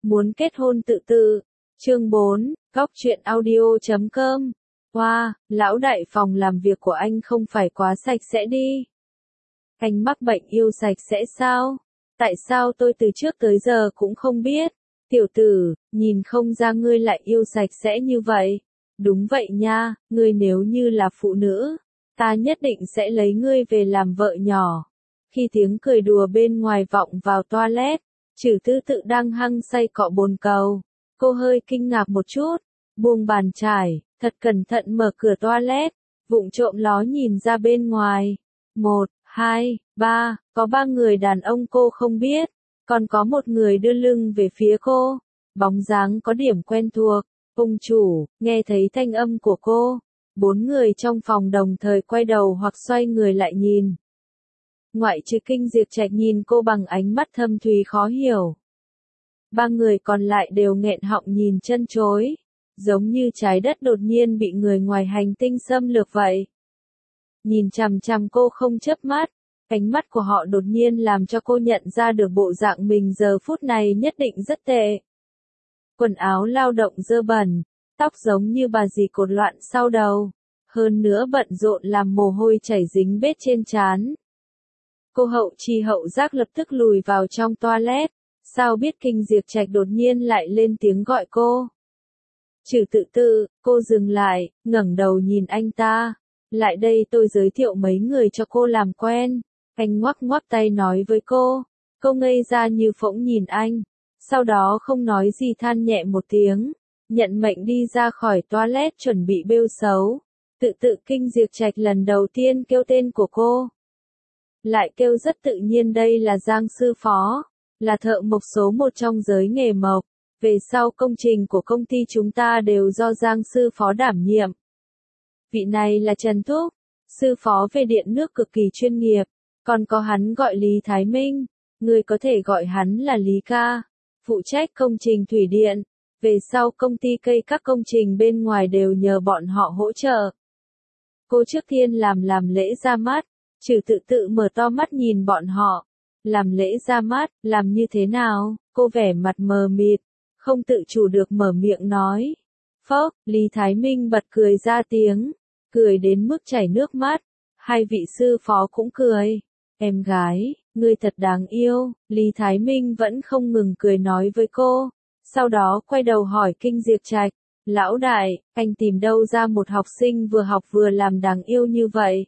Muốn kết hôn tự tự. Chương 4, Góc truyện audio.com. Wow, lão đại, phòng làm việc của anh không phải quá sạch sẽ đi. Anh mắc bệnh yêu sạch sẽ sao? Tại sao tôi từ trước tới giờ cũng không biết? Tiểu tử, nhìn không ra ngươi lại yêu sạch sẽ như vậy. Đúng vậy nha, ngươi nếu như là phụ nữ, ta nhất định sẽ lấy ngươi về làm vợ nhỏ. Khi tiếng cười đùa bên ngoài vọng vào toilet, Trừ Tư Tự đang hăng say cọ bồn cầu. Cô hơi kinh ngạc một chút, buông bàn chải, thật cẩn thận mở cửa toilet, vụng trộm ló nhìn ra bên ngoài. 1, 2, 3, có 3 người đàn ông cô không biết, còn có một người đưa lưng về phía cô. Bóng dáng có điểm quen thuộc. Ông chủ, nghe thấy thanh âm của cô. 4 người trong phòng đồng thời quay đầu hoặc xoay người lại nhìn. Ngoại trừ Kinh Diệp Trạch nhìn cô bằng ánh mắt thâm thúy khó hiểu. 3 người còn lại đều nghẹn họng nhìn chân chối, giống như trái đất đột nhiên bị người ngoài hành tinh xâm lược vậy. Nhìn chằm chằm cô không chớp mắt, ánh mắt của họ đột nhiên làm cho cô nhận ra được bộ dạng mình giờ phút này nhất định rất tệ. Quần áo lao động dơ bẩn, tóc giống như bà dì cột loạn sau đầu, hơn nữa bận rộn làm mồ hôi chảy dính bết trên trán. Cô hậu chi hậu giác lập tức lùi vào trong toilet, sao biết Kinh Diệp Trạch đột nhiên lại lên tiếng gọi cô. Trừ Tự Tự, cô dừng lại, ngẩng đầu nhìn anh ta. Lại đây tôi giới thiệu mấy người cho cô làm quen. Anh ngoắc ngoắc tay nói với cô. Cô ngây ra như phỗng nhìn anh. Sau đó không nói gì than nhẹ một tiếng. Nhận mệnh đi ra khỏi toilet chuẩn bị bêu xấu. Tự Tự Kinh Diệp Trạch lần đầu tiên kêu tên của cô. Lại kêu rất tự nhiên, đây là Giang sư phó. Là thợ mộc số 1 trong giới nghề mộc. Về sau công trình của công ty chúng ta đều do Giang sư phó đảm nhiệm. Vị này là Trần Thúc, sư phó về điện nước cực kỳ chuyên nghiệp, còn có hắn gọi Lý Thái Minh, người có thể gọi hắn là Lý ca, phụ trách công trình thủy điện, về sau công ty cây các công trình bên ngoài đều nhờ bọn họ hỗ trợ. Cô trước tiên làm lễ ra mắt, Trừ Tự Tự mở to mắt nhìn bọn họ, làm lễ ra mắt, làm như thế nào, cô vẻ mặt mờ mịt, không tự chủ được mở miệng nói. Phốc, Lý Thái Minh bật cười ra tiếng, cười đến mức chảy nước mắt, hai vị sư phó cũng cười. Em gái, ngươi thật đáng yêu, Lý Thái Minh vẫn không ngừng cười nói với cô, sau đó quay đầu hỏi Kinh Diệp Trạch, lão đại, anh tìm đâu ra một học sinh vừa học vừa làm đáng yêu như vậy?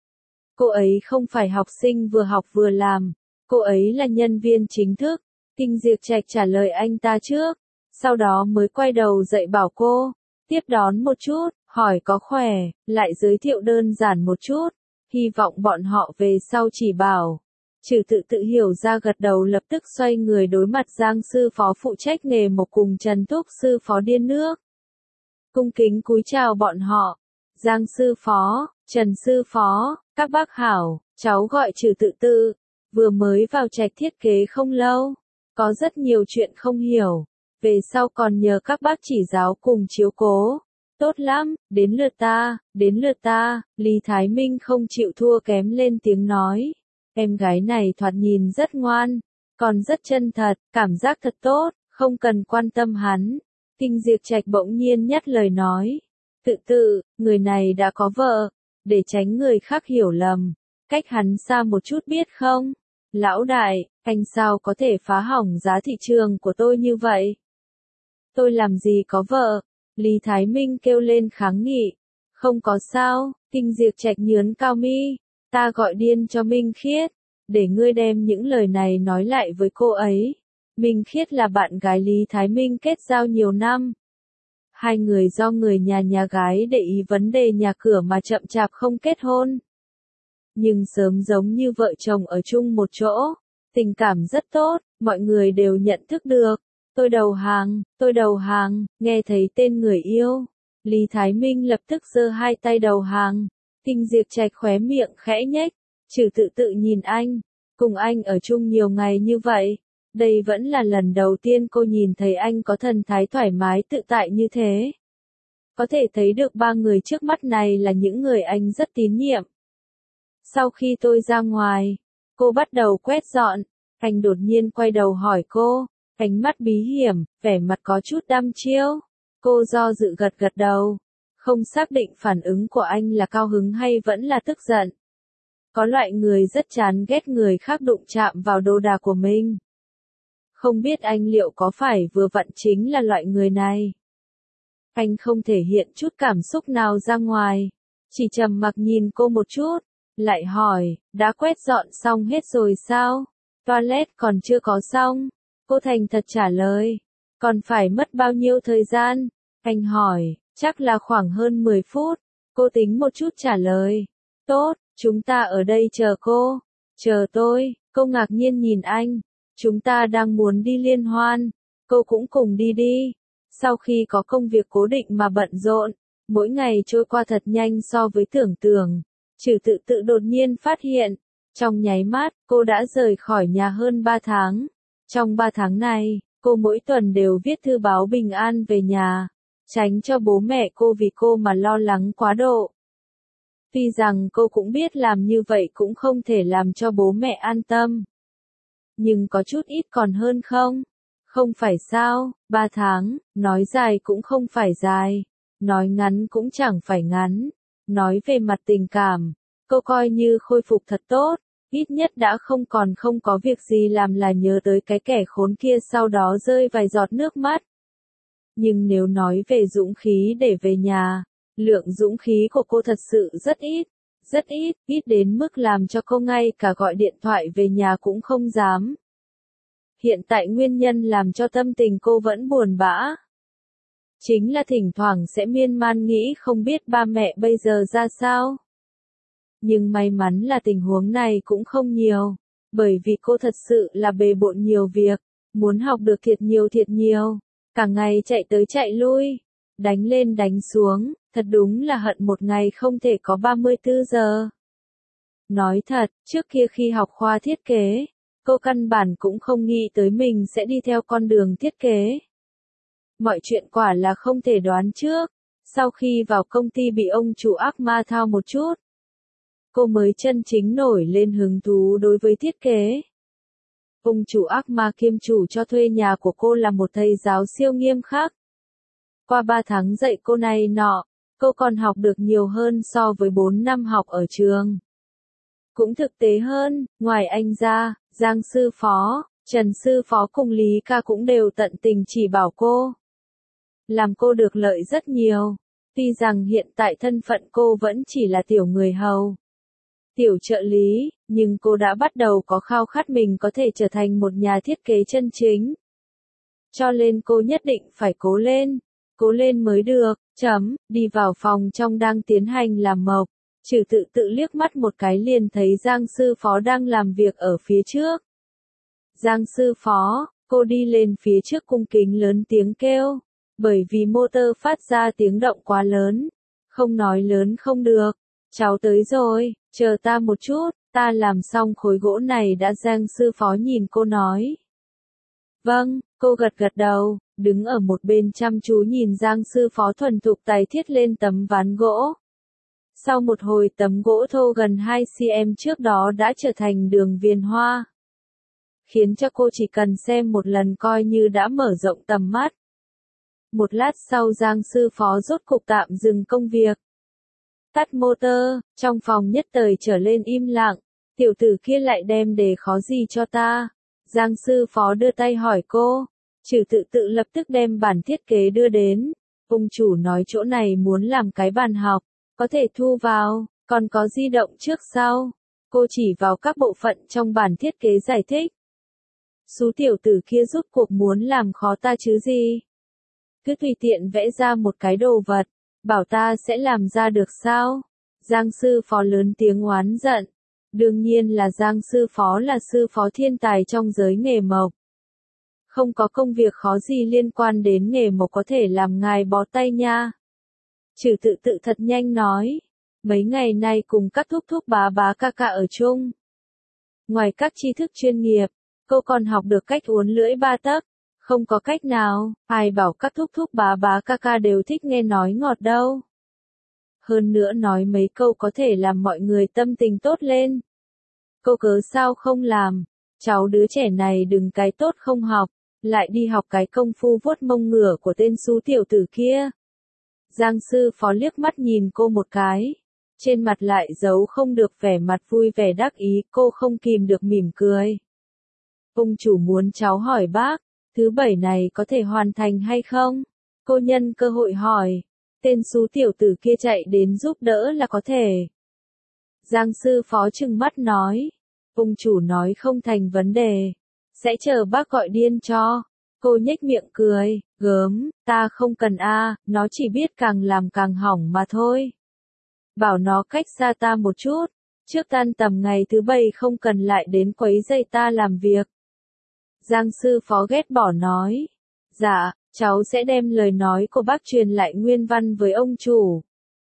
Cô ấy không phải học sinh vừa học vừa làm, cô ấy là nhân viên chính thức. Kinh Diệp Trạch trả lời anh ta trước, sau đó mới quay đầu dạy bảo cô, tiếp đón một chút, hỏi có khỏe, lại giới thiệu đơn giản một chút, hy vọng bọn họ về sau chỉ bảo. Trừ Tự Tự hiểu ra gật đầu, lập tức xoay người đối mặt Giang sư phó phụ trách nghề mộc cùng Trần Thúc sư phó điên nước. Cung kính cúi chào bọn họ. Giang sư phó, Trần sư phó, các bác hảo, cháu gọi Trừ Tự Tự, vừa mới vào Trạch Thiết Kế không lâu, có rất nhiều chuyện không hiểu, về sau còn nhờ các bác chỉ giáo cùng chiếu cố. Tốt lắm, đến lượt ta, Lý Thái Minh không chịu thua kém lên tiếng nói. Em gái này thoạt nhìn rất ngoan, còn rất chân thật, cảm giác thật tốt, không cần quan tâm hắn. Kinh Diệp Trạch bỗng nhiên nhắc lời nói. Tự Tự, người này đã có vợ, để tránh người khác hiểu lầm, cách hắn xa một chút biết không? Lão đại, anh sao có thể phá hỏng giá thị trường của tôi như vậy? Tôi làm gì có vợ? Lý Thái Minh kêu lên kháng nghị. Không có sao, Kinh Diệp Trạch nhướn cao mi. Ta gọi điên cho Minh Khiết, để ngươi đem những lời này nói lại với cô ấy. Minh Khiết là bạn gái Lý Thái Minh kết giao nhiều năm. Hai người do người nhà gái để ý vấn đề nhà cửa mà chậm chạp không kết hôn. Nhưng sớm giống như vợ chồng ở chung một chỗ, tình cảm rất tốt, mọi người đều nhận thức được. Tôi đầu hàng, nghe thấy tên người yêu. Lý Thái Minh lập tức giơ hai tay đầu hàng. Kinh Diệp Trạch khóe miệng khẽ nhếch, Trừ Tự Tự nhìn anh, cùng anh ở chung nhiều ngày như vậy. Đây vẫn là lần đầu tiên cô nhìn thấy anh có thần thái thoải mái tự tại như thế. Có thể thấy được 3 người trước mắt này là những người anh rất tín nhiệm. Sau khi tôi ra ngoài, cô bắt đầu quét dọn, anh đột nhiên quay đầu hỏi cô, Ánh mắt bí hiểm, vẻ mặt có chút đăm chiêu. Cô do dự gật gật đầu. Không xác định phản ứng của anh là cao hứng hay vẫn là tức giận. Có loại người rất chán ghét người khác đụng chạm vào đồ đạc của mình. Không biết anh liệu có phải vừa vặn chính là loại người này. Anh không thể hiện chút cảm xúc nào ra ngoài. Chỉ trầm mặc nhìn cô một chút. Lại hỏi, đã quét dọn xong hết rồi sao? Toilet còn chưa có xong. Cô thành thật trả lời. Còn phải mất bao nhiêu thời gian? Anh hỏi, chắc là khoảng hơn 10 phút. Cô tính một chút trả lời. Tốt, chúng ta ở đây chờ cô. Chờ tôi, cô ngạc nhiên nhìn anh. Chúng ta đang muốn đi liên hoan. Cô cũng cùng đi đi. Sau khi có công việc cố định mà bận rộn, mỗi ngày trôi qua thật nhanh so với tưởng tượng. Trừ tự tự đột nhiên phát hiện. Trong nháy mắt, cô đã rời khỏi nhà hơn 3 tháng. Trong 3 tháng này, cô mỗi tuần đều viết thư báo bình an về nhà, tránh cho bố mẹ cô vì cô mà lo lắng quá độ. Tuy rằng cô cũng biết làm như vậy cũng không thể làm cho bố mẹ an tâm. Nhưng có chút ít còn hơn không? Không phải sao, 3 tháng, nói dài cũng không phải dài, nói ngắn cũng chẳng phải ngắn. Nói về mặt tình cảm, cô coi như khôi phục thật tốt. Ít nhất đã không có việc gì làm là nhớ tới cái kẻ khốn kia sau đó rơi vài giọt nước mắt. Nhưng nếu nói về dũng khí để về nhà, lượng dũng khí của cô thật sự rất ít đến mức làm cho cô ngay cả gọi điện thoại về nhà cũng không dám. Hiện tại nguyên nhân làm cho tâm tình cô vẫn buồn bã. Chính là thỉnh thoảng sẽ miên man nghĩ không biết ba mẹ bây giờ ra sao. Nhưng may mắn là tình huống này cũng không nhiều, bởi vì cô thật sự là bề bộn nhiều việc, muốn học được thiệt nhiều, cả ngày chạy tới chạy lui, đánh lên đánh xuống, thật đúng là hận một ngày không thể có 34 giờ. Nói thật, trước kia khi học khoa thiết kế, cô căn bản cũng không nghĩ tới mình sẽ đi theo con đường thiết kế. Mọi chuyện quả là không thể đoán trước, sau khi vào công ty bị ông chủ ác ma thao một chút. Cô mới chân chính nổi lên hứng thú đối với thiết kế. Ông chủ ác ma kiêm chủ cho thuê nhà của cô là một thầy giáo siêu nghiêm khắc. Qua 3 tháng dạy cô này nọ, cô còn học được nhiều hơn so với 4 năm học ở trường. Cũng thực tế hơn, ngoài anh ra, Giang sư phó, Trần sư phó cùng Lý ca cũng đều tận tình chỉ bảo cô. Làm cô được lợi rất nhiều. Tuy rằng hiện tại thân phận cô vẫn chỉ là tiểu người hầu, tiểu trợ lý, nhưng cô đã bắt đầu có khao khát mình có thể trở thành một nhà thiết kế chân chính. Cho nên cô nhất định phải cố lên mới được, đi vào phòng trong đang tiến hành làm mộc, Trừ tự tự liếc mắt một cái liền thấy Giang sư phó đang làm việc ở phía trước. Giang sư phó, cô đi lên phía trước cung kính lớn tiếng kêu, bởi vì motor phát ra tiếng động quá lớn, không nói lớn không được. Cháu tới rồi, chờ ta một chút, ta làm xong khối gỗ này đã. Giang sư phó nhìn cô nói. Vâng, cô gật gật đầu, đứng ở một bên chăm chú nhìn Giang sư phó thuần thục tài thiết lên tấm ván gỗ. Sau một hồi tấm gỗ thô gần 2 cm trước đó đã trở thành đường viền hoa, khiến cho cô chỉ cần xem một lần coi như đã mở rộng tầm mắt. Một lát sau Giang sư phó rốt cục tạm dừng công việc. Tắt motor, trong phòng nhất thời trở lên im lặng, tiểu tử kia lại đem đề khó gì cho ta? Giang sư phó đưa tay hỏi cô, Trừ tự tự lập tức đem bản thiết kế đưa đến. Ông chủ nói chỗ này muốn làm cái bàn học, có thể thu vào, còn có di động trước sau. Cô chỉ vào các bộ phận trong bản thiết kế giải thích. Sú tiểu tử kia rút cuộc muốn làm khó ta chứ gì? Cứ tùy tiện vẽ ra một cái đồ vật, bảo ta sẽ làm ra được sao? Giang sư phó lớn tiếng oán giận. Đương nhiên là Giang sư phó là sư phó thiên tài trong giới nghề mộc. Không có công việc khó gì liên quan đến nghề mộc có thể làm ngài bó tay nha. Trừ tự tự thật nhanh nói. Mấy ngày nay cùng các thúc thúc bá ca ca ở chung. Ngoài các tri thức chuyên nghiệp, cô còn học được cách uốn lưỡi ba tấc. Không có cách nào, ai bảo các thúc thúc bá ca ca đều thích nghe nói ngọt đâu. Hơn nữa nói mấy câu có thể làm mọi người tâm tình tốt lên. Cô cớ sao không làm, cháu đứa trẻ này đừng cái tốt không học, lại đi học cái công phu vuốt mông ngựa của tên xú tiểu tử kia. Giang sư phó liếc mắt nhìn cô một cái, trên mặt lại giấu không được vẻ mặt vui vẻ đắc ý, cô không kìm được mỉm cười. Ông chủ muốn cháu hỏi bác, thứ bảy này có thể hoàn thành hay không? Cô nhân cơ hội hỏi, tên xú tiểu tử kia chạy đến giúp đỡ là có thể. Giang sư phó trừng mắt nói, ông chủ nói không thành vấn đề, sẽ chờ bác gọi điên cho. Cô nhếch miệng cười, gớm, ta không cần nó chỉ biết càng làm càng hỏng mà thôi. Bảo nó cách xa ta một chút, trước tan tầm ngày thứ bảy không cần lại đến quấy rầy ta làm việc. Giang sư phó ghét bỏ nói, dạ, cháu sẽ đem lời nói của bác truyền lại nguyên văn với ông chủ.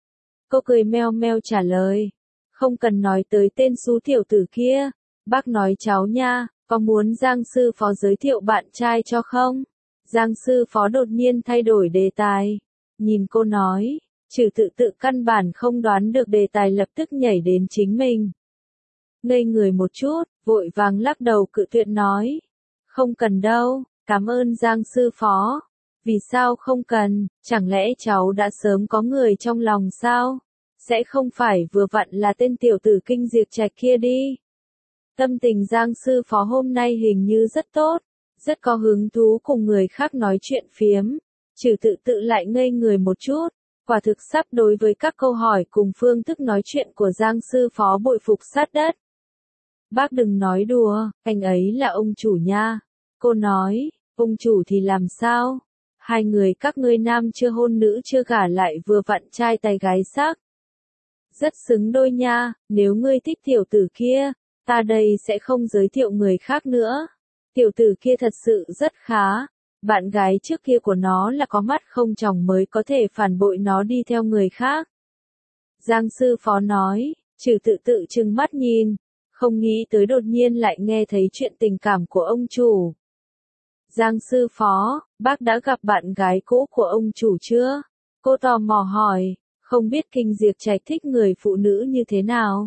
Cô cười meo meo trả lời, không cần nói tới tên xú tiểu tử kia, bác nói cháu nha, có muốn Giang sư phó giới thiệu bạn trai cho không? Giang sư phó đột nhiên thay đổi đề tài, nhìn cô nói, trừ tự căn bản không đoán được đề tài lập tức nhảy đến chính mình. Ngây người một chút, vội vàng lắc đầu cự tuyệt nói, không cần đâu, cảm ơn Giang sư phó. Vì sao không cần, chẳng lẽ cháu đã sớm có người trong lòng sao? Sẽ không phải vừa vặn là tên tiểu tử Kinh Diệp Trạch kia đi. Tâm tình Giang sư phó hôm nay hình như rất tốt, rất có hứng thú cùng người khác nói chuyện phiếm, trừ tự lại ngây người một chút, quả thực sắp đối với các câu hỏi cùng phương thức nói chuyện của Giang sư phó bội phục sát đất. Bác đừng nói đùa, anh ấy là ông chủ nha. Cô nói, ông chủ thì làm sao? Hai người các ngươi nam chưa hôn nữ chưa gả lại vừa vặn trai tài gái sắc. Rất xứng đôi nha, nếu ngươi thích tiểu tử kia, ta đây sẽ không giới thiệu người khác nữa. Tiểu tử kia thật sự rất khá, bạn gái trước kia của nó là có mắt không tròng mới có thể phản bội nó đi theo người khác. Giang sư phó nói, trừ tự trừng mắt nhìn, không nghĩ tới đột nhiên lại nghe thấy chuyện tình cảm của ông chủ. Giang sư phó, bác đã gặp bạn gái cũ của ông chủ chưa? Cô tò mò hỏi, không biết Kinh Diệp Trạch thích người phụ nữ như thế nào?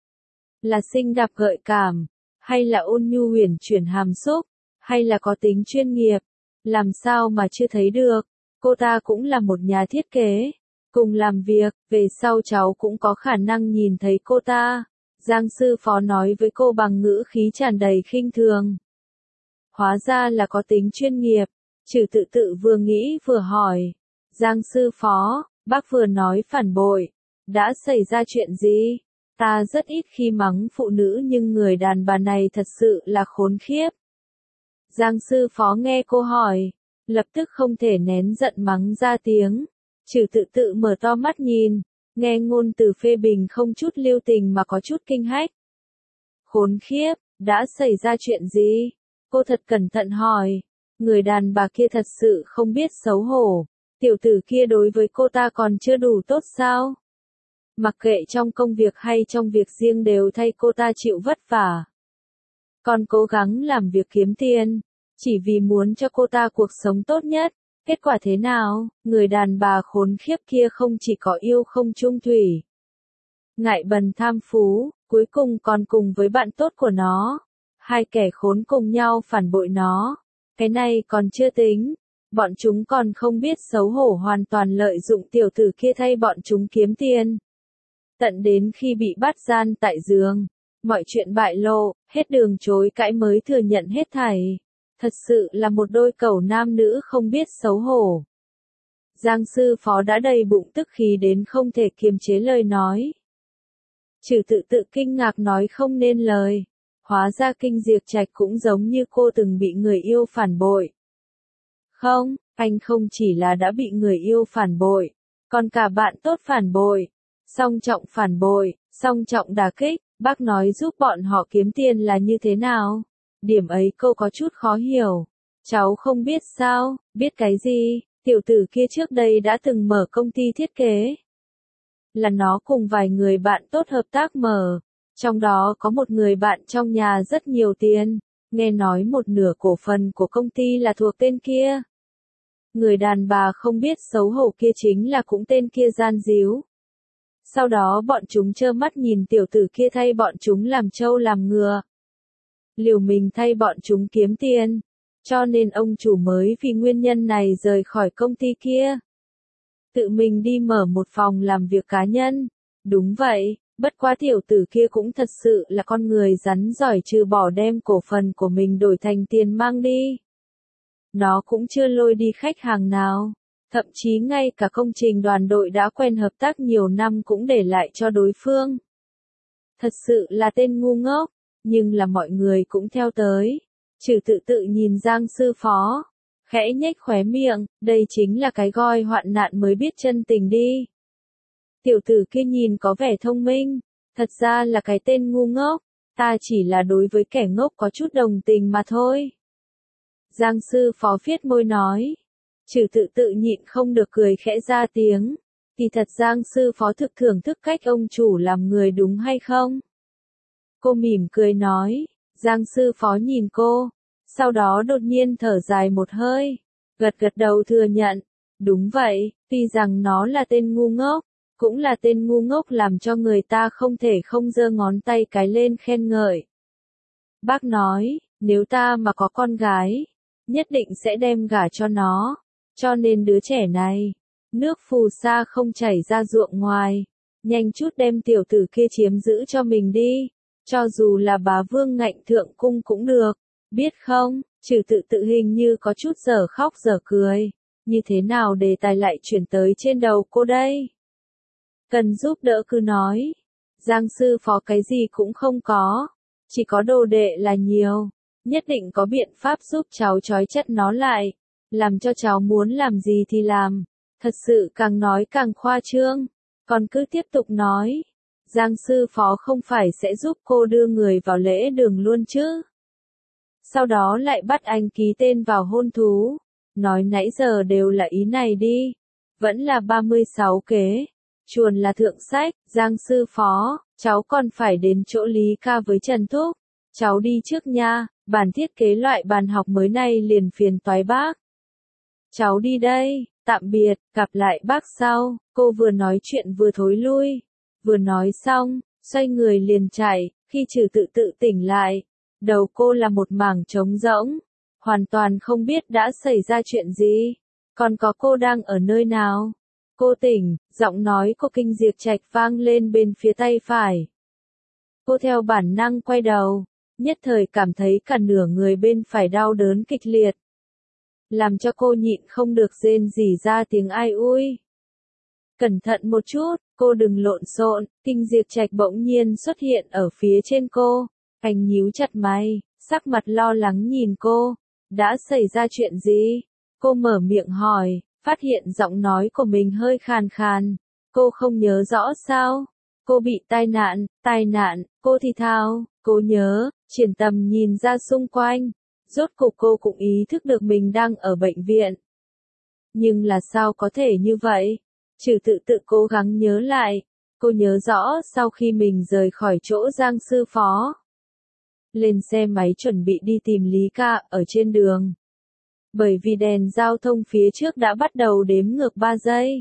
Là xinh đẹp gợi cảm, hay là ôn nhu huyền chuyển hàm xúc, hay là có tính chuyên nghiệp? Làm sao mà chưa thấy được? Cô ta cũng là một nhà thiết kế, cùng làm việc, về sau cháu cũng có khả năng nhìn thấy cô ta. Giang sư phó nói với cô bằng ngữ khí tràn đầy khinh thường. Hóa ra là có tính chuyên nghiệp, trừ tự vừa nghĩ vừa hỏi. Giang sư phó, bác vừa nói phản bội, đã xảy ra chuyện gì? Ta rất ít khi mắng phụ nữ nhưng người đàn bà này thật sự là khốn khiếp. Giang sư phó nghe cô hỏi, lập tức không thể nén giận mắng ra tiếng. Trừ tự mở to mắt nhìn, nghe ngôn từ phê bình không chút lưu tình mà có chút kinh hách. Khốn khiếp, đã xảy ra chuyện gì? Cô thật cẩn thận hỏi, người đàn bà kia thật sự không biết xấu hổ, tiểu tử kia đối với cô ta còn chưa đủ tốt sao? Mặc kệ trong công việc hay trong việc riêng đều thay cô ta chịu vất vả. Còn cố gắng làm việc kiếm tiền, chỉ vì muốn cho cô ta cuộc sống tốt nhất. Kết quả thế nào? Người đàn bà khốn khiếp kia không chỉ có yêu không chung thủy, ngại bần tham phú, cuối cùng còn cùng với bạn tốt của nó. Hai kẻ khốn cùng nhau phản bội nó. Cái này còn chưa tính. Bọn chúng còn không biết xấu hổ hoàn toàn lợi dụng tiểu tử kia thay bọn chúng kiếm tiền. Tận đến khi bị bắt gian tại giường, mọi chuyện bại lộ, hết đường chối cãi mới thừa nhận hết thảy. Thật sự là một đôi cẩu nam nữ không biết xấu hổ. Giang sư phó đã đầy bụng tức khí đến không thể kiềm chế lời nói. Trừ tự kinh ngạc nói không nên lời. Hóa ra Kinh Diệp Trạch cũng giống như cô từng bị người yêu phản bội. Không, anh không chỉ là đã bị người yêu phản bội, còn cả bạn tốt phản bội. Song trọng phản bội, song trọng đả kích, bác nói giúp bọn họ kiếm tiền là như thế nào? Điểm ấy cô có chút khó hiểu. Cháu không biết sao, biết cái gì, tiểu tử kia trước đây đã từng mở công ty thiết kế. Là nó cùng vài người bạn tốt hợp tác mở. Trong đó có một người bạn trong nhà rất nhiều tiền, nghe nói một nửa cổ phần của công ty là thuộc tên kia. Người đàn bà không biết xấu hổ kia chính là cũng tên kia gian díu. Sau đó bọn chúng trơ mắt nhìn tiểu tử kia thay bọn chúng làm trâu làm ngựa. Liều mình thay bọn chúng kiếm tiền. Cho nên ông chủ mới vì nguyên nhân này rời khỏi công ty kia. Tự mình đi mở một phòng làm việc cá nhân. Đúng vậy, bất quá tiểu tử kia cũng thật sự là con người rắn giỏi, trừ bỏ đem cổ phần của mình đổi thành tiền mang đi. Nó cũng chưa lôi đi khách hàng nào. Thậm chí ngay cả công trình đoàn đội đã quen hợp tác nhiều năm cũng để lại cho đối phương. Thật sự là tên ngu ngốc, nhưng là mọi người cũng theo tới. Trừ tự tự nhìn Giang sư phó, khẽ nhếch khóe miệng, đây chính là cái goi hoạn nạn mới biết chân tình đi. Tiểu tử kia nhìn có vẻ thông minh, thật ra là cái tên ngu ngốc, ta chỉ là đối với kẻ ngốc có chút đồng tình mà thôi. Giang sư phó viết môi nói. Trừ tự tự nhịn không được cười khẽ ra tiếng. Thì thật Giang sư phó thực thưởng thức cách ông chủ làm người đúng hay không? Cô mỉm cười nói. Giang sư phó nhìn cô, sau đó đột nhiên thở dài một hơi, gật gật đầu thừa nhận. Đúng vậy, tuy rằng nó là tên ngu ngốc, cũng là tên ngu ngốc làm cho người ta không thể không giơ ngón tay cái lên khen ngợi. Bác nói, nếu ta mà có con gái, nhất định sẽ đem gả cho nó. Cho nên đứa trẻ này, nước phù sa không chảy ra ruộng ngoài, nhanh chút đem tiểu tử kia chiếm giữ cho mình đi, cho dù là bá vương ngạnh thượng cung cũng được, biết không? Trừ tự tự hình như có chút dở khóc dở cười, như thế nào đề tài lại chuyển tới trên đầu cô đây? Cần giúp đỡ cứ nói. Giang sư phó cái gì cũng không có, chỉ có đồ đệ là nhiều, nhất định có biện pháp giúp cháu trói chất nó lại. Làm cho cháu muốn làm gì thì làm, thật sự càng nói càng khoa trương, còn cứ tiếp tục nói. Giang sư phó không phải sẽ giúp cô đưa người vào lễ đường luôn chứ? Sau đó lại bắt anh ký tên vào hôn thú, nói nãy giờ đều là ý này đi, vẫn là 36 kế, chuồn là thượng sách. Giang sư phó, cháu còn phải đến chỗ Lý ca với Trần Thúc, cháu đi trước nha, bản thiết kế loại bàn học mới này liền phiền toái bác. Cháu đi đây, tạm biệt, gặp lại bác sau. Cô vừa nói chuyện vừa thối lui. Vừa nói xong, xoay người liền chạy. Khi Trừ tự tự tỉnh lại, đầu cô là một mảng trống rỗng, hoàn toàn không biết đã xảy ra chuyện gì, còn có cô đang ở nơi nào. Cô tỉnh, giọng nói của Kinh Diệp Trạch vang lên bên phía tay phải. Cô theo bản năng quay đầu, nhất thời cảm thấy cả nửa người bên phải đau đớn kịch liệt, làm cho cô nhịn không được rên rỉ ra tiếng ai ui. Cẩn thận một chút, cô đừng lộn xộn. Kinh Diệp Trạch bỗng nhiên xuất hiện ở phía trên cô, anh nhíu chặt mày, sắc mặt lo lắng nhìn cô. Đã xảy ra chuyện gì? Cô mở miệng hỏi, phát hiện giọng nói của mình hơi khàn khàn. Cô không nhớ rõ sao? Cô bị tai nạn, cô thì thào, cô nhớ. Triển Tầm nhìn ra xung quanh, rốt cục cô cũng ý thức được mình đang ở bệnh viện. Nhưng là sao có thể như vậy? Trừ tự tự cố gắng nhớ lại, cô nhớ rõ sau khi mình rời khỏi chỗ Giang sư phó, lên xe máy chuẩn bị đi tìm Lý ca ở trên đường. Bởi vì đèn giao thông phía trước đã bắt đầu đếm ngược 3 giây.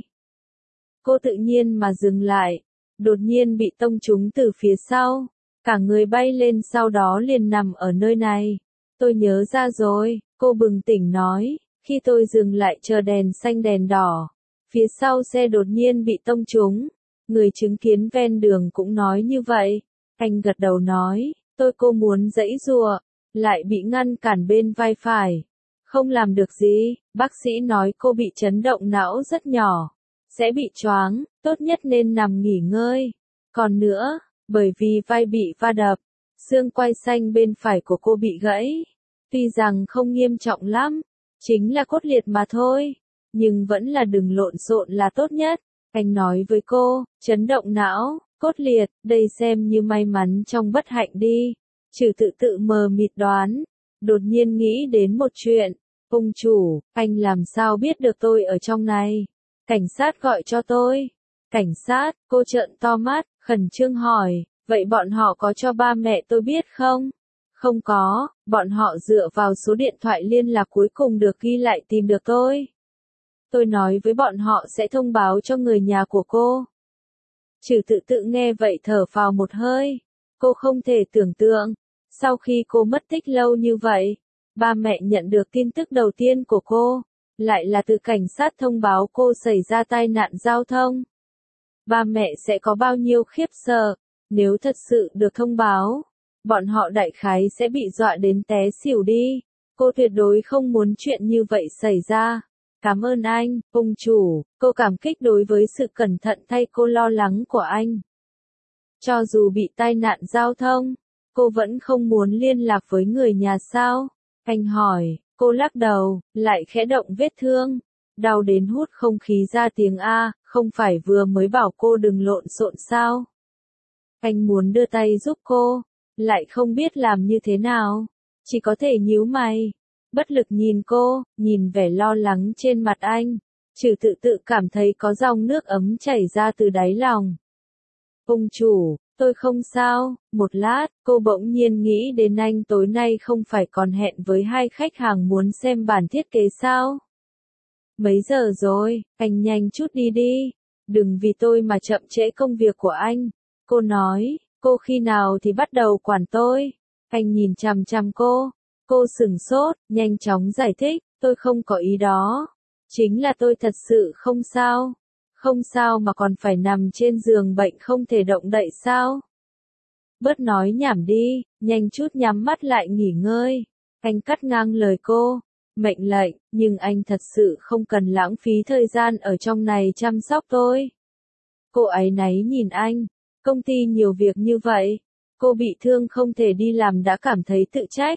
Cô tự nhiên mà dừng lại, đột nhiên bị tông trúng từ phía sau, cả người bay lên sau đó liền nằm ở nơi này. Tôi nhớ ra rồi, cô bừng tỉnh nói, khi tôi dừng lại chờ đèn xanh đèn đỏ, phía sau xe đột nhiên bị tông trúng. Người chứng kiến ven đường cũng nói như vậy. Anh gật đầu nói, cô muốn giãy giụa, lại bị ngăn cản bên vai phải. Không làm được gì, bác sĩ nói cô bị chấn động não rất nhỏ, sẽ bị choáng, tốt nhất nên nằm nghỉ ngơi. Còn nữa, bởi vì vai bị va đập, xương quai xanh bên phải của cô bị gãy. Tuy rằng không nghiêm trọng lắm, chính là cốt liệt mà thôi, nhưng vẫn là đừng lộn xộn là tốt nhất. Anh nói với cô, chấn động não, cốt liệt, đây xem như may mắn trong bất hạnh đi. Trừ tự tự mờ mịt đoán, đột nhiên nghĩ đến một chuyện. Ông chủ, anh làm sao biết được tôi ở trong này? Cảnh sát gọi cho tôi. Cảnh sát, cô trợn to mắt, khẩn trương hỏi, vậy bọn họ có cho ba mẹ tôi biết không? Không có, bọn họ dựa vào số điện thoại liên lạc cuối cùng được ghi lại tìm được tôi. Tôi nói với bọn họ sẽ thông báo cho người nhà của cô. Trừ tự tự nghe vậy thở phào một hơi. Cô không thể tưởng tượng, sau khi cô mất tích lâu như vậy, Ba mẹ nhận được tin tức đầu tiên của cô, lại là từ cảnh sát thông báo cô xảy ra tai nạn giao thông. Ba mẹ sẽ có bao nhiêu khiếp sợ, nếu thật sự được thông báo, bọn họ đại khái sẽ bị dọa đến té xỉu đi. Cô tuyệt đối không muốn chuyện như vậy xảy ra. Cảm ơn anh, ông chủ, cô cảm kích đối với sự cẩn thận thay cô lo lắng của anh. Cho dù bị tai nạn giao thông, cô vẫn không muốn liên lạc với người nhà sao? Anh hỏi, cô lắc đầu, lại khẽ động vết thương. Đau đến hút không khí ra tiếng A, không phải vừa mới bảo cô đừng lộn xộn sao? Anh muốn đưa tay giúp cô, lại không biết làm như thế nào. Chỉ có thể nhíu mày, bất lực nhìn cô, nhìn vẻ lo lắng trên mặt anh. Trừ tự cảm thấy có dòng nước ấm chảy ra từ đáy lòng. Ông chủ, tôi không sao. Một lát, cô bỗng nhiên nghĩ đến anh tối nay không phải còn hẹn với hai khách hàng muốn xem bản thiết kế sao? Mấy giờ rồi, anh nhanh chút đi đi. Đừng vì tôi mà chậm trễ công việc của anh. Cô nói, cô khi nào thì bắt đầu quản tôi? Anh nhìn chằm chằm cô. Cô sửng sốt, nhanh chóng giải thích, tôi không có ý đó. Chính là tôi thật sự không sao. Không sao mà còn phải nằm trên giường bệnh không thể động đậy sao? Bớt nói nhảm đi, nhanh chút nhắm mắt lại nghỉ ngơi. Anh cắt ngang lời cô. Mệnh lệnh, nhưng anh thật sự không cần lãng phí thời gian ở trong này chăm sóc tôi. Cô áy náy nhìn anh. Công ty nhiều việc như vậy. Cô bị thương không thể đi làm đã cảm thấy tự trách.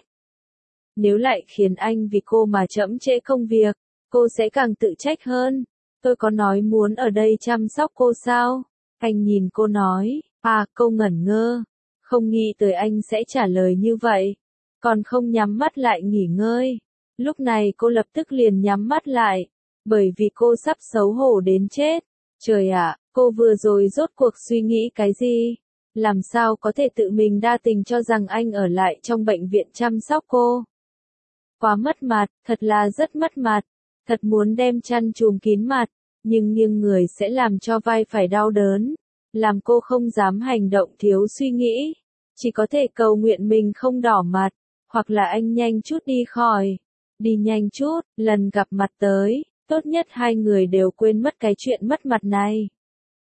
Nếu lại khiến anh vì cô mà chậm trễ công việc, cô sẽ càng tự trách hơn. Tôi có nói muốn ở đây chăm sóc cô sao? Anh nhìn cô nói, cô ngẩn ngơ. Không nghĩ tới anh sẽ trả lời như vậy. Còn không nhắm mắt lại nghỉ ngơi. Lúc này cô lập tức liền nhắm mắt lại. Bởi vì cô sắp xấu hổ đến chết. Trời ạ, cô vừa rồi rốt cuộc suy nghĩ cái gì? Làm sao có thể tự mình đa tình cho rằng anh ở lại trong bệnh viện chăm sóc cô? Quá mất mặt, thật là rất mất mặt. Thật muốn đem chăn trùm kín mặt, nhưng nghiêng người sẽ làm cho vai phải đau đớn. Làm cô không dám hành động thiếu suy nghĩ. Chỉ có thể cầu nguyện mình không đỏ mặt, hoặc là anh nhanh chút đi khỏi. Đi nhanh chút, lần gặp mặt tới, tốt nhất hai người đều quên mất cái chuyện mất mặt này.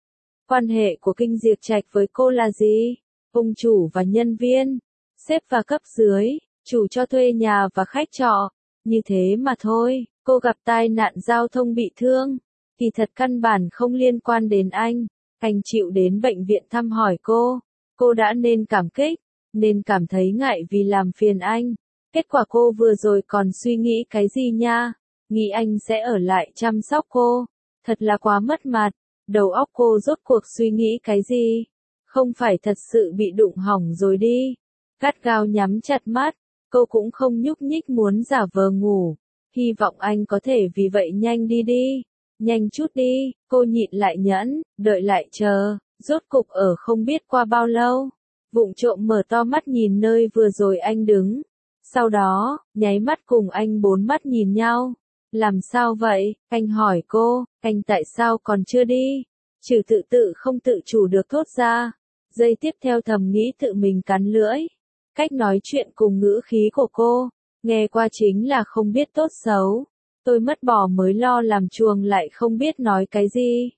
Quan hệ của Kinh Diệp Trạch với cô là gì? Ông chủ và nhân viên, sếp và cấp dưới, chủ cho thuê nhà và khách trọ. Như thế mà thôi, cô gặp tai nạn giao thông bị thương. Thì thật căn bản không liên quan đến anh. Anh chịu đến bệnh viện thăm hỏi cô. Cô đã nên cảm kích, nên cảm thấy ngại vì làm phiền anh. Kết quả cô vừa rồi còn suy nghĩ cái gì nha? Nghĩ anh sẽ ở lại chăm sóc cô. Thật là quá mất mặt. Đầu óc cô rốt cuộc suy nghĩ cái gì? Không phải thật sự bị đụng hỏng rồi đi. Gắt gao nhắm chặt mắt. Cô cũng không nhúc nhích muốn giả vờ ngủ. Hy vọng anh có thể vì vậy nhanh đi đi. Nhanh chút đi, cô nhịn lại nhẫn, đợi lại chờ. Rốt cục ở không biết qua bao lâu. Vụng trộm mở to mắt nhìn nơi vừa rồi anh đứng. Sau đó, nháy mắt cùng anh bốn mắt nhìn nhau. Làm sao vậy? Anh hỏi cô, anh tại sao còn chưa đi? Trừ tự không tự chủ được thốt ra. Giây tiếp theo thầm nghĩ tự mình cắn lưỡi. Cách nói chuyện cùng ngữ khí của cô, nghe qua chính là không biết tốt xấu. Tôi mất bỏ mới lo làm chuồng lại không biết nói cái gì.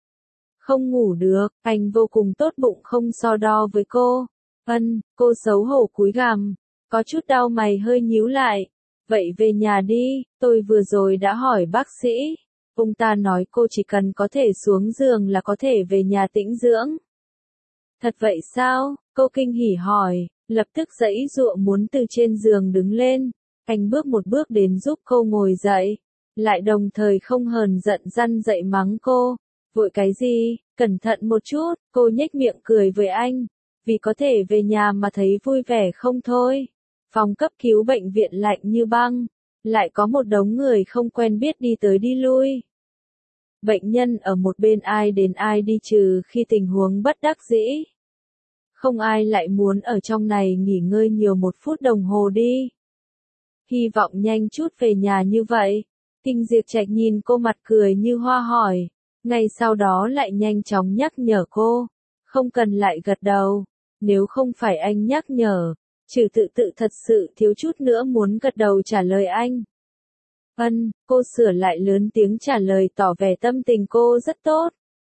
Không ngủ được, anh vô cùng tốt bụng không so đo với cô. Cô xấu hổ cúi gằm, có chút đau mày hơi nhíu lại. Vậy về nhà đi, tôi vừa rồi đã hỏi bác sĩ. Ông ta nói cô chỉ cần có thể xuống giường là có thể về nhà tĩnh dưỡng. Thật vậy sao? Cô kinh hỉ hỏi, lập tức giãy giụa muốn từ trên giường đứng lên. Anh bước một bước đến giúp cô ngồi dậy. Lại đồng thời không hờn giận răn dậy mắng cô. Vội cái gì, cẩn thận một chút, cô nhếch miệng cười với anh. Vì có thể về nhà mà thấy vui vẻ không thôi. Phòng cấp cứu bệnh viện lạnh như băng. Lại có một đống người không quen biết đi tới đi lui. Bệnh nhân ở một bên ai đến ai đi trừ khi tình huống bất đắc dĩ. Không ai lại muốn ở trong này nghỉ ngơi nhiều một phút đồng hồ đi. Hy vọng nhanh chút về nhà như vậy. Kinh Diệp Trạch nhìn cô mặt cười như hoa hỏi. Ngay sau đó lại nhanh chóng nhắc nhở cô. Không cần lại gật đầu. Nếu không phải anh nhắc nhở, Trừ tự tự thật sự thiếu chút nữa muốn gật đầu trả lời anh. Cô sửa lại lớn tiếng trả lời tỏ vẻ tâm tình cô rất tốt.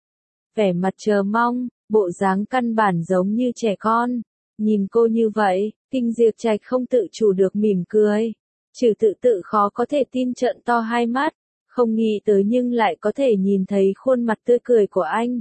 Vẻ mặt chờ mong, bộ dáng căn bản giống như trẻ con. Nhìn cô như vậy, Kinh Diệp Trạch không tự chủ được mỉm cười. Trừ tự tự khó có thể tin trợn to hai mắt, không nghĩ tới nhưng lại có thể nhìn thấy khuôn mặt tươi cười của anh.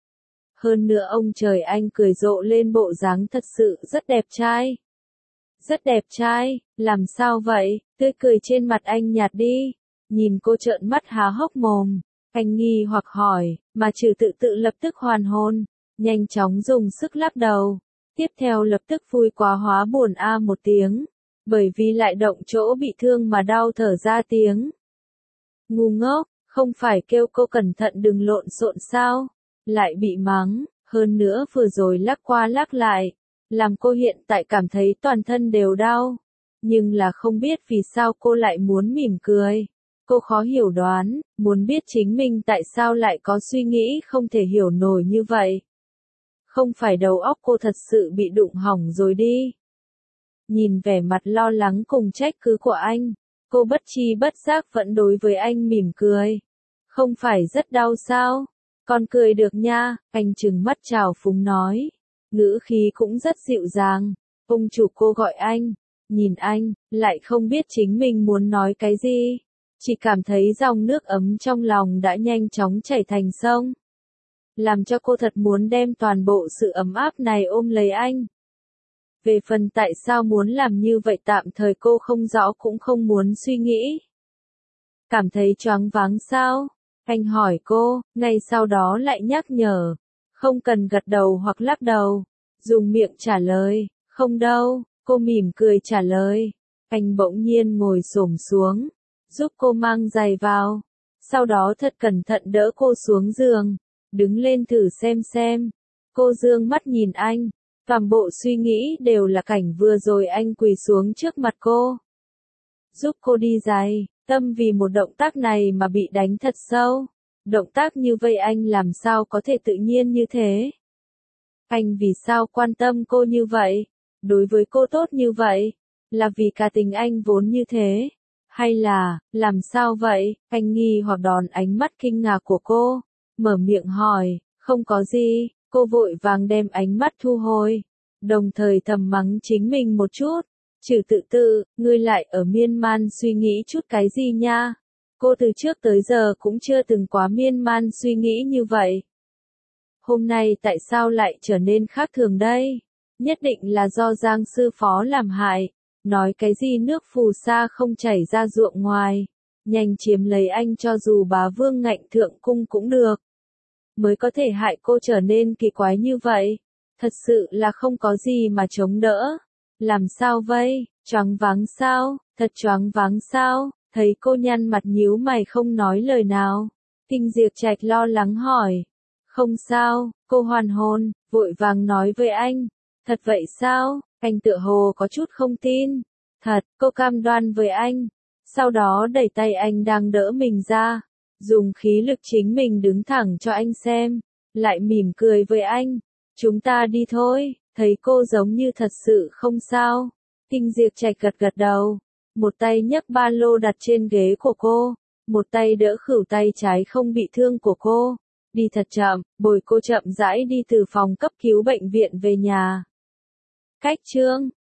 Hơn nữa ông trời anh cười rộ lên bộ dáng thật sự rất đẹp trai. Rất đẹp trai, làm sao vậy, tươi cười trên mặt anh nhạt đi. Nhìn cô trợn mắt há hốc mồm, anh nghi hoặc hỏi, mà Trừ tự tự lập tức hoàn hồn, nhanh chóng dùng sức lắc đầu. Tiếp theo lập tức vui quá hóa buồn một tiếng, bởi vì lại động chỗ bị thương mà đau thở ra tiếng. Ngu ngốc, không phải kêu cô cẩn thận đừng lộn xộn sao, lại bị mắng, hơn nữa vừa rồi lắc qua lắc lại, làm cô hiện tại cảm thấy toàn thân đều đau. Nhưng là không biết vì sao cô lại muốn mỉm cười. Cô khó hiểu đoán, muốn biết chính mình tại sao lại có suy nghĩ không thể hiểu nổi như vậy. Không phải đầu óc cô thật sự bị đụng hỏng rồi đi. Nhìn vẻ mặt lo lắng cùng trách cứ của anh, cô bất tri bất giác vẫn đối với anh mỉm cười. Không phải rất đau sao? Con cười được nha, anh trừng mắt trào phúng nói. Ngữ khí cũng rất dịu dàng. Ông chủ cô gọi anh, nhìn anh, lại không biết chính mình muốn nói cái gì. Chỉ cảm thấy dòng nước ấm trong lòng đã nhanh chóng chảy thành sông. Làm cho cô thật muốn đem toàn bộ sự ấm áp này ôm lấy anh. Về phần tại sao muốn làm như vậy tạm thời cô không rõ cũng không muốn suy nghĩ. Cảm thấy choáng váng sao? Anh hỏi cô, ngay sau đó lại nhắc nhở. Không cần gật đầu hoặc lắc đầu. Dùng miệng trả lời, không đâu, cô mỉm cười trả lời. Anh bỗng nhiên ngồi xổm xuống, giúp cô mang giày vào. Sau đó thật cẩn thận đỡ cô xuống giường. Đứng lên thử xem. Cô dương mắt nhìn anh. Toàn bộ suy nghĩ đều là cảnh vừa rồi anh quỳ xuống trước mặt cô. Giúp cô đi giày, tâm vì một động tác này mà bị đánh thật sâu. Động tác như vậy anh làm sao có thể tự nhiên như thế? Anh vì sao quan tâm cô như vậy? Đối với cô tốt như vậy? Là vì cả tình anh vốn như thế? Hay là, làm sao vậy? Anh nghi hoặc đón ánh mắt kinh ngạc của cô. Mở miệng hỏi, không có gì, cô vội vàng đem ánh mắt thu hồi. Đồng thời thầm mắng chính mình một chút. Trừ tự tự, ngươi lại ở miên man suy nghĩ chút cái gì nha? Cô từ trước tới giờ cũng chưa từng quá miên man suy nghĩ như vậy. Hôm nay tại sao lại trở nên khác thường đây? Nhất định là do Giang sư phó làm hại. Nói cái gì nước phù sa không chảy ra ruộng ngoài. Nhanh chiếm lấy anh cho dù bá vương ngạnh thượng cung cũng được. Mới có thể hại cô trở nên kỳ quái như vậy. Thật sự là không có gì mà chống đỡ. Làm sao vậy? Choáng váng sao? Thật choáng váng sao? Thấy cô nhăn mặt nhíu mày không nói lời nào. Kinh Diệp Trạch lo lắng hỏi. Không sao, cô hoàn hồn, vội vàng nói với anh. Thật vậy sao? Anh tựa hồ có chút không tin. Thật, cô cam đoan với anh. Sau đó đẩy tay anh đang đỡ mình ra. Dùng khí lực chính mình đứng thẳng cho anh xem. Lại mỉm cười với anh. Chúng ta đi thôi. Thấy cô giống như thật sự không sao. Kinh Diệp Trạch gật gật đầu. Một tay nhấc ba lô đặt trên ghế của cô. Một tay đỡ khửu tay trái không bị thương của cô. Đi thật chậm, bồi cô chậm rãi đi từ phòng cấp cứu bệnh viện về nhà. Cách chương